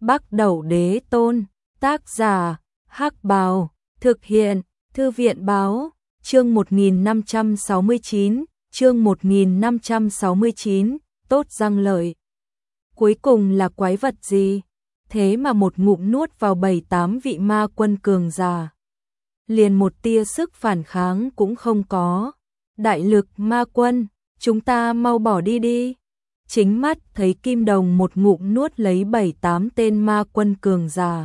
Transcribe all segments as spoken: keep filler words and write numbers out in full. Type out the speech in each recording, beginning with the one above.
Bắc Đẩu Đế Tôn, tác giả, Hắc Bào, thực hiện, Thư viện Báo, chương một nghìn năm trăm sáu mươi chín, chương một nghìn năm trăm sáu mươi chín, tốt răng lợi. Cuối cùng là quái vật gì? Thế mà một ngụm nuốt vào bảy tám vị ma quân cường giả. Liền một tia sức phản kháng cũng không có. Đại lực ma quân, chúng ta mau bỏ đi đi. Chính mắt thấy Kim Đồng một ngụm nuốt lấy bảy tám tên ma quân cường giả.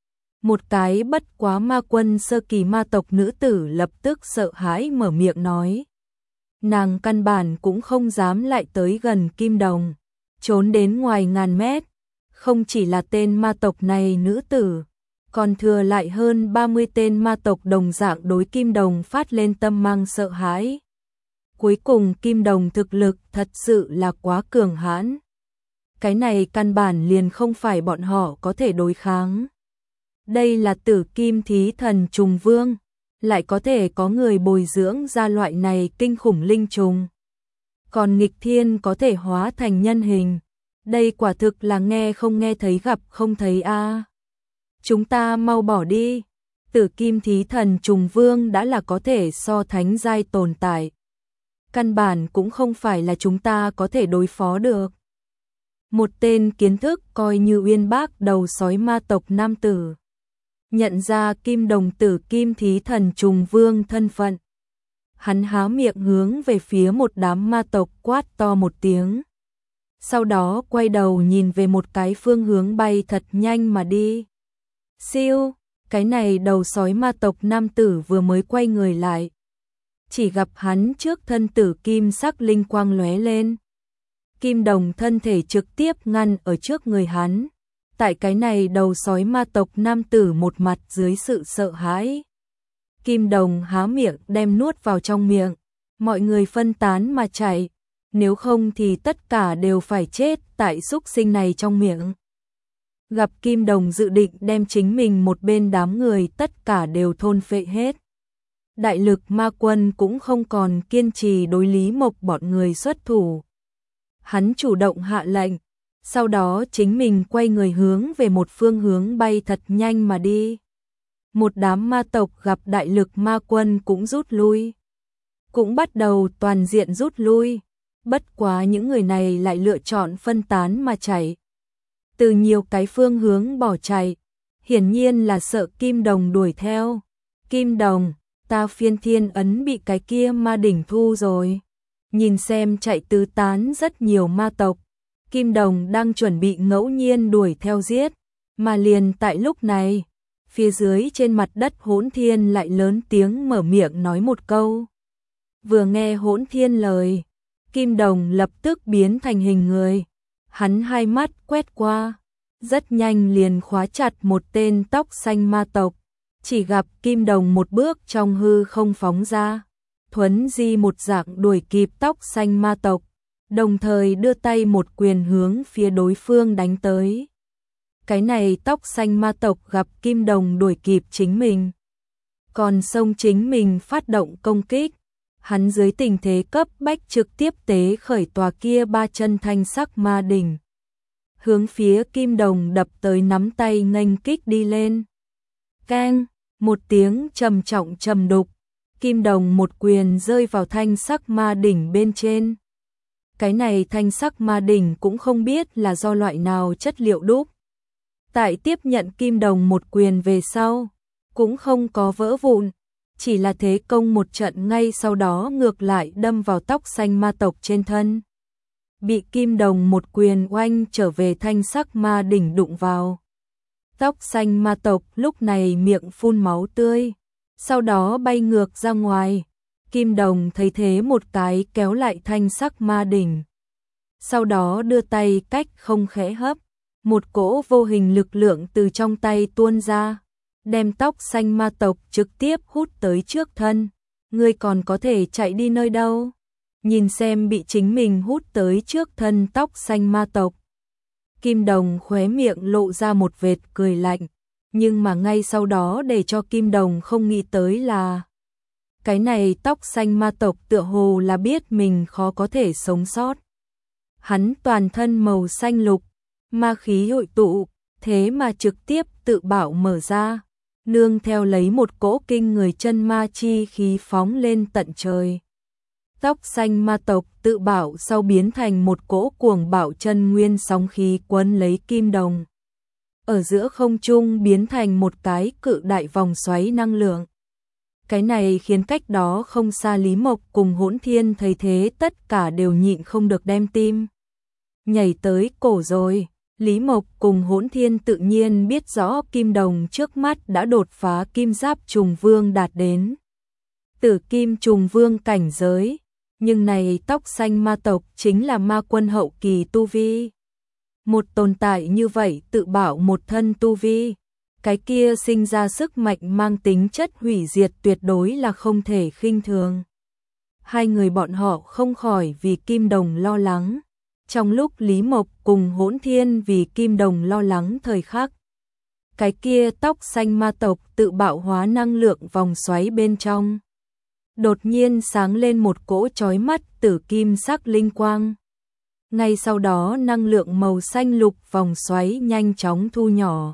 Một cái bất quá ma quân sơ kỳ ma tộc nữ tử lập tức sợ hãi mở miệng nói. Nàng căn bản cũng không dám lại tới gần Kim Đồng, trốn đến ngoài ngàn mét. Không chỉ là tên ma tộc này nữ tử, còn thừa lại hơn ba mươi tên ma tộc đồng dạng đối Kim Đồng phát lên tâm mang sợ hãi. Cuối cùng Kim Đồng thực lực thật sự là quá cường hãn. Cái này căn bản liền không phải bọn họ có thể đối kháng. Đây là Tử Kim Thí Thần Trùng Vương, lại có thể có người bồi dưỡng ra loại này kinh khủng linh trùng. Còn nghịch thiên có thể hóa thành nhân hình. Đây quả thực là nghe không nghe thấy gặp không thấy a. À. Chúng ta mau bỏ đi. Tử Kim Thí Thần Trùng Vương đã là có thể so thánh giai tồn tại. Căn bản cũng không phải là chúng ta có thể đối phó được. Một tên kiến thức coi như uyên bác đầu sói ma tộc nam tử. Nhận ra Kim Đồng Tử Kim Thí Thần Trùng Vương thân phận. Hắn há miệng hướng về phía một đám ma tộc quát to một tiếng. Sau đó quay đầu nhìn về một cái phương hướng bay thật nhanh mà đi. Siêu, cái này đầu sói ma tộc nam tử vừa mới quay người lại. Chỉ gặp hắn trước thân tử kim sắc linh quang lóe lên. Kim Đồng thân thể trực tiếp ngăn ở trước người hắn. Tại cái này đầu sói ma tộc nam tử một mặt dưới sự sợ hãi. Kim Đồng há miệng đem nuốt vào trong miệng. Mọi người phân tán mà chạy. Nếu không thì tất cả đều phải chết tại xúc sinh này trong miệng. Gặp Kim Đồng dự định đem chính mình một bên đám người tất cả đều thôn phệ hết. Đại lực ma quân cũng không còn kiên trì đối Lý Mộc bọn người xuất thủ. Hắn chủ động hạ lệnh, sau đó chính mình quay người hướng về một phương hướng bay thật nhanh mà đi. Một đám ma tộc gặp đại lực ma quân cũng rút lui. Cũng bắt đầu toàn diện rút lui. Bất quá những người này lại lựa chọn phân tán mà chạy. Từ nhiều cái phương hướng bỏ chạy. Hiển nhiên là sợ Kim Đồng đuổi theo. Kim Đồng, ta phiên thiên ấn bị cái kia ma đỉnh thu rồi. Nhìn xem chạy tứ tán rất nhiều ma tộc. Kim Đồng đang chuẩn bị ngẫu nhiên đuổi theo giết. Mà liền tại lúc này, phía dưới trên mặt đất Hỗn Thiên lại lớn tiếng mở miệng nói một câu. Vừa nghe Hỗn Thiên lời, Kim Đồng lập tức biến thành hình người. Hắn hai mắt quét qua, rất nhanh liền khóa chặt một tên tóc xanh ma tộc. Chỉ gặp Kim Đồng một bước trong hư không phóng ra, thuấn di một dạng đuổi kịp tóc xanh ma tộc, đồng thời đưa tay một quyền hướng phía đối phương đánh tới. Cái này tóc xanh ma tộc gặp Kim Đồng đuổi kịp chính mình, còn xông chính mình phát động công kích. Hắn dưới tình thế cấp bách trực tiếp tế khởi tòa kia ba chân thanh sắc ma đỉnh. Hướng phía Kim Đồng đập tới nắm tay nghênh kích đi lên. Keng, một tiếng trầm trọng trầm đục. Kim Đồng một quyền rơi vào thanh sắc ma đỉnh bên trên. Cái này thanh sắc ma đỉnh cũng không biết là do loại nào chất liệu đúc. Tại tiếp nhận Kim Đồng một quyền về sau, cũng không có vỡ vụn. Chỉ là thế công một trận ngay sau đó ngược lại đâm vào tóc xanh ma tộc trên thân. Bị Kim Đồng một quyền oanh trở về thanh sắc ma đỉnh đụng vào. Tóc xanh ma tộc lúc này miệng phun máu tươi, sau đó bay ngược ra ngoài. Kim Đồng thấy thế một cái kéo lại thanh sắc ma đỉnh. Sau đó đưa tay cách không khẽ hấp, một cỗ vô hình lực lượng từ trong tay tuôn ra. Đem tóc xanh ma tộc trực tiếp hút tới trước thân. Ngươi còn có thể chạy đi nơi đâu? Nhìn xem bị chính mình hút tới trước thân tóc xanh ma tộc. Kim Đồng khóe miệng lộ ra một vệt cười lạnh. Nhưng mà ngay sau đó để cho Kim Đồng không nghĩ tới là cái này tóc xanh ma tộc tựa hồ là biết mình khó có thể sống sót. Hắn toàn thân màu xanh lục, ma khí hội tụ, thế mà trực tiếp tự bảo mở ra, nương theo lấy một cỗ kinh người chân ma chi khí phóng lên tận trời. Tóc xanh ma tộc tự bảo sau biến thành một cỗ cuồng bạo chân nguyên sóng khí quấn lấy kim đồng. Ở giữa không trung biến thành một cái cự đại vòng xoáy năng lượng. Cái này khiến cách đó không xa Lý Mộc cùng Hỗn Thiên thấy thế tất cả đều nhịn không được đem tim nhảy tới cổ rồi. Lý Mộc cùng Hỗn Thiên tự nhiên biết rõ kim đồng trước mắt đã đột phá kim giáp trùng vương đạt đến tử kim trùng vương cảnh giới, nhưng này tóc xanh ma tộc chính là ma quân hậu kỳ tu vi. Một tồn tại như vậy tự bảo một thân tu vi, cái kia sinh ra sức mạnh mang tính chất hủy diệt tuyệt đối là không thể khinh thường. Hai người bọn họ không khỏi vì kim đồng lo lắng. Trong lúc Lý Mộc cùng Hỗn Thiên vì kim đồng lo lắng thời khắc, cái kia tóc xanh ma tộc tự bạo hóa năng lượng vòng xoáy bên trong. Đột nhiên sáng lên một cỗ chói mắt tử kim sắc linh quang. Ngay sau đó năng lượng màu xanh lục vòng xoáy nhanh chóng thu nhỏ.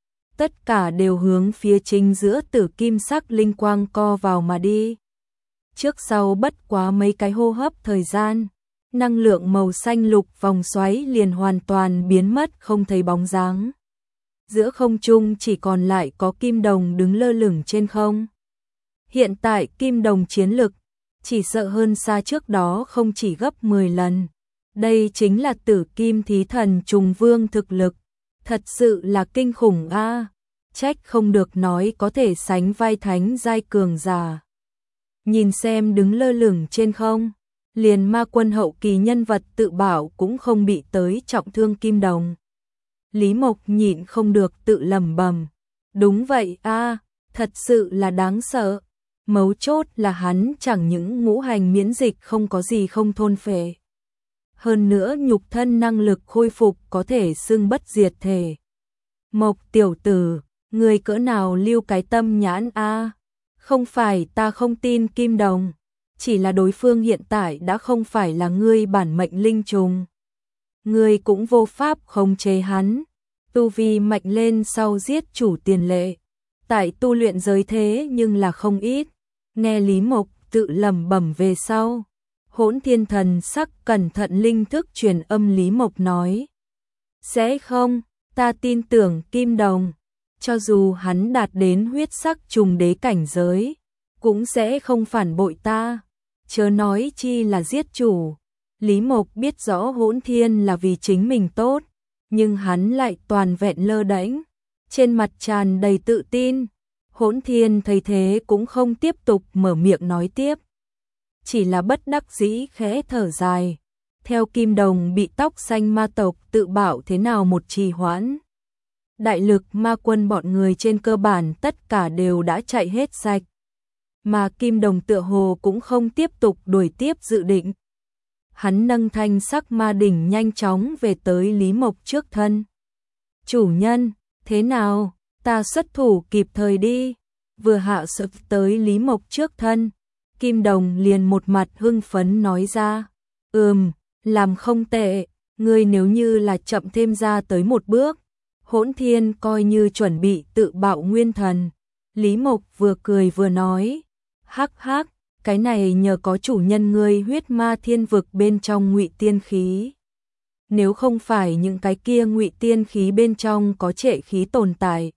Tất cả đều hướng phía chính giữa tử kim sắc linh quang co vào mà đi. Trước sau bất quá mấy cái hô hấp thời gian, năng lượng màu xanh lục vòng xoáy liền hoàn toàn biến mất không thấy bóng dáng. Giữa không trung chỉ còn lại có kim đồng đứng lơ lửng trên không. Hiện tại kim đồng chiến lực chỉ sợ hơn xa trước đó không chỉ gấp mười lần. Đây chính là tử kim thí thần trùng vương thực lực. Thật sự là kinh khủng a, à, trách không được nói có thể sánh vai thánh giai cường giả. Nhìn xem đứng lơ lửng trên không, liền ma quân hậu kỳ nhân vật tự bảo cũng không bị tới trọng thương kim đồng. Lý Mộc nhịn không được tự lẩm bẩm, đúng vậy a, à, thật sự là đáng sợ. Mấu chốt là hắn chẳng những ngũ hành miễn dịch không có gì không thôn phệ. Hơn nữa nhục thân năng lực khôi phục có thể xưng bất diệt thể. Mộc tiểu tử, người cỡ nào lưu cái tâm nhãn a? À? Không phải ta không tin kim đồng, chỉ là đối phương hiện tại đã không phải là ngươi bản mệnh linh trùng. Ngươi cũng vô pháp khống chế hắn, tu vi mạnh lên sau giết chủ tiền lệ. Tại tu luyện giới thế nhưng là không ít. Nghe Lý Mộc tự lẩm bẩm về sau, Hỗn Thiên thần sắc cẩn thận linh thức truyền âm Lý Mộc nói. Sẽ không, ta tin tưởng kim đồng, cho dù hắn đạt đến huyết sắc trùng đế cảnh giới, cũng sẽ không phản bội ta, chớ nói chi là giết chủ. Lý Mộc biết rõ Hỗn Thiên là vì chính mình tốt, nhưng hắn lại toàn vẹn lơ đễnh, trên mặt tràn đầy tự tin. Hỗn Thiên thấy thế cũng không tiếp tục mở miệng nói tiếp, chỉ là bất đắc dĩ khẽ thở dài. Theo kim đồng bị tóc xanh ma tộc tự bảo thế nào một trì hoãn, đại lực ma quân bọn người trên cơ bản tất cả đều đã chạy hết sạch, mà kim đồng tựa hồ cũng không tiếp tục đuổi tiếp dự định. Hắn nâng thanh sắc ma đỉnh nhanh chóng về tới Lý Mộc trước thân. Chủ nhân, thế nào? Ta xuất thủ kịp thời đi. Vừa hạ sập tới Lý Mộc trước thân, kim đồng liền một mặt hưng phấn nói ra. Ừm, làm không tệ, ngươi nếu như là chậm thêm ra tới một bước, Hỗn Thiên coi như chuẩn bị tự bạo nguyên thần. Lý Mộc vừa cười vừa nói. Hắc hắc, cái này nhờ có chủ nhân ngươi huyết ma thiên vực bên trong ngụy tiên khí. Nếu không phải những cái kia ngụy tiên khí bên trong có trệ khí tồn tại,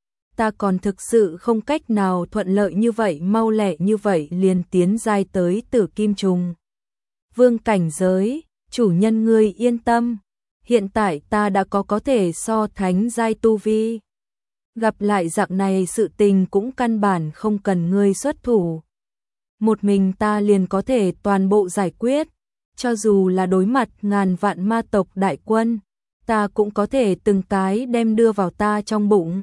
ta còn thực sự không cách nào thuận lợi như vậy mau lẹ như vậy liền tiến giai tới tử kim trùng vương cảnh giới. Chủ nhân ngươi yên tâm, hiện tại ta đã có có thể so thánh giai tu vi. Gặp lại dạng này sự tình cũng căn bản không cần ngươi xuất thủ. Một mình ta liền có thể toàn bộ giải quyết, cho dù là đối mặt ngàn vạn ma tộc đại quân, ta cũng có thể từng cái đem đưa vào ta trong bụng.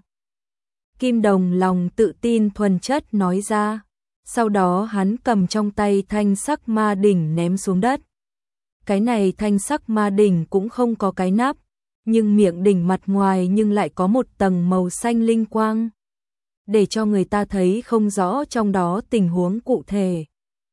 Kim đồng lòng tự tin thuần chất nói ra, sau đó hắn cầm trong tay thanh sắc ma đỉnh ném xuống đất. Cái này thanh sắc ma đỉnh cũng không có cái nắp, nhưng miệng đỉnh mặt ngoài nhưng lại có một tầng màu xanh linh quang, để cho người ta thấy không rõ trong đó tình huống cụ thể.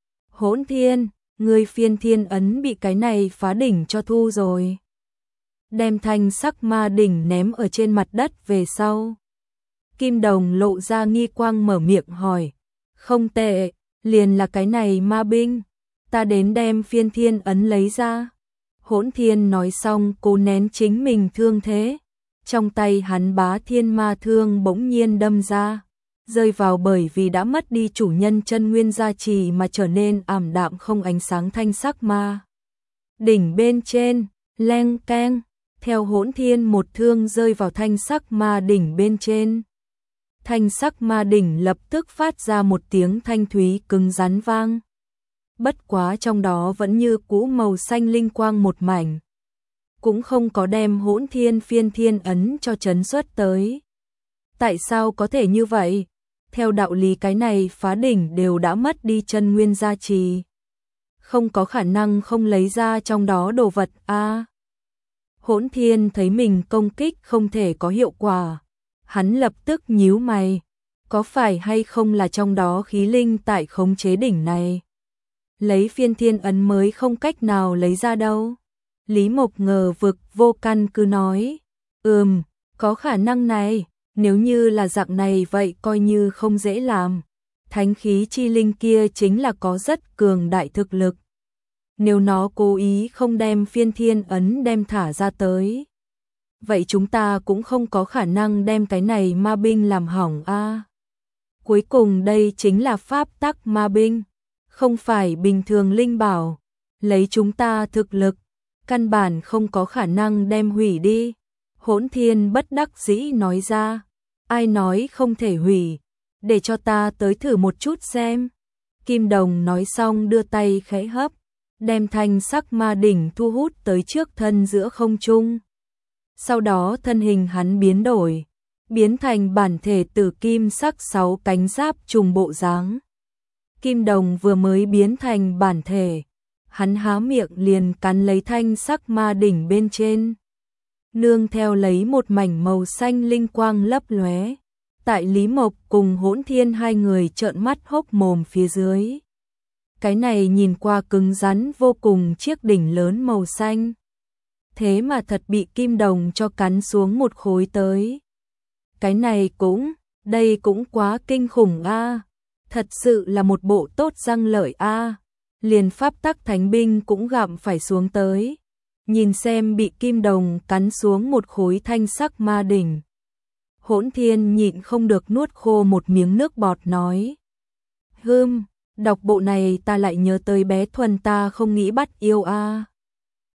Hỗn Thiên, ngươi phiên thiên ấn bị cái này phá đỉnh cho thu rồi. đem thanh sắc ma đỉnh ném ở trên mặt đất về sau. Kim Đồng lộ ra nghi quang mở miệng hỏi, không tệ, liền là cái này ma binh, ta đến đem phiên thiên ấn lấy ra. Hỗn Thiên nói xong cố nén chính mình thương thế, trong tay hắn bá thiên ma thương bỗng nhiên đâm ra, rơi vào bởi vì đã mất đi chủ nhân chân nguyên gia trì mà trở nên ảm đạm không ánh sáng thanh sắc ma. Đỉnh bên trên, leng keng, theo Hỗn Thiên một thương rơi vào thanh sắc ma đỉnh bên trên. Thanh sắc ma đỉnh lập tức phát ra một tiếng thanh thúy cứng rắn vang. Bất quá trong đó vẫn như cũ màu xanh linh quang một mảnh. Cũng không có đem Hỗn Thiên phiên thiên ấn cho trấn xuất tới. Tại sao có thể như vậy? Theo đạo lý cái này phá đỉnh đều đã mất đi chân nguyên gia trì. Không có khả năng không lấy ra trong đó đồ vật a. À, Hỗn Thiên thấy mình công kích không thể có hiệu quả. Hắn lập tức nhíu mày. Có phải hay không là trong đó khí linh tại khống chế đỉnh này? Lấy phiên thiên ấn mới không cách nào lấy ra đâu. Lý Mộc ngờ vực vô căn cứ nói. Ừm, có khả năng này. Nếu như là dạng này vậy coi như không dễ làm. Thánh khí chi linh kia chính là có rất cường đại thực lực. Nếu nó cố ý không đem phiên thiên ấn đem thả ra tới, vậy chúng ta cũng không có khả năng đem cái này ma binh làm hỏng a. À, cuối cùng đây chính là pháp tắc ma binh, không phải bình thường linh bảo. Lấy chúng ta thực lực, căn bản không có khả năng đem hủy đi. Hỗn Thiên bất đắc dĩ nói ra. Ai nói không thể hủy, để cho ta tới thử một chút xem. Kim Đồng nói xong đưa tay khẽ hấp, đem thanh sắc ma đỉnh thu hút tới trước thân giữa không trung. Sau đó thân hình hắn biến đổi, biến thành bản thể tử kim sắc sáu cánh giáp trùng bộ dáng. Kim Đồng vừa mới biến thành bản thể, hắn há miệng liền cắn lấy thanh sắc ma đỉnh bên trên. Nương theo lấy một mảnh màu xanh linh quang lấp lóe, tại Lý Mộc cùng Hỗn Thiên hai người trợn mắt hốc mồm phía dưới. Cái này nhìn qua cứng rắn vô cùng chiếc đỉnh lớn màu xanh. Thế mà thật bị Kim Đồng cho cắn xuống một khối tới. Cái này cũng, đây cũng quá kinh khủng a. À. Thật sự là một bộ tốt răng lợi a. À. Liền pháp tắc thánh binh cũng gặm phải xuống tới. Nhìn xem bị Kim Đồng cắn xuống một khối thanh sắc ma đỉnh. Hỗn Thiên nhịn không được nuốt khô một miếng nước bọt nói. Hừm, đọc bộ này ta lại nhớ tới bé Thuần ta không nghĩ bắt yêu a. À.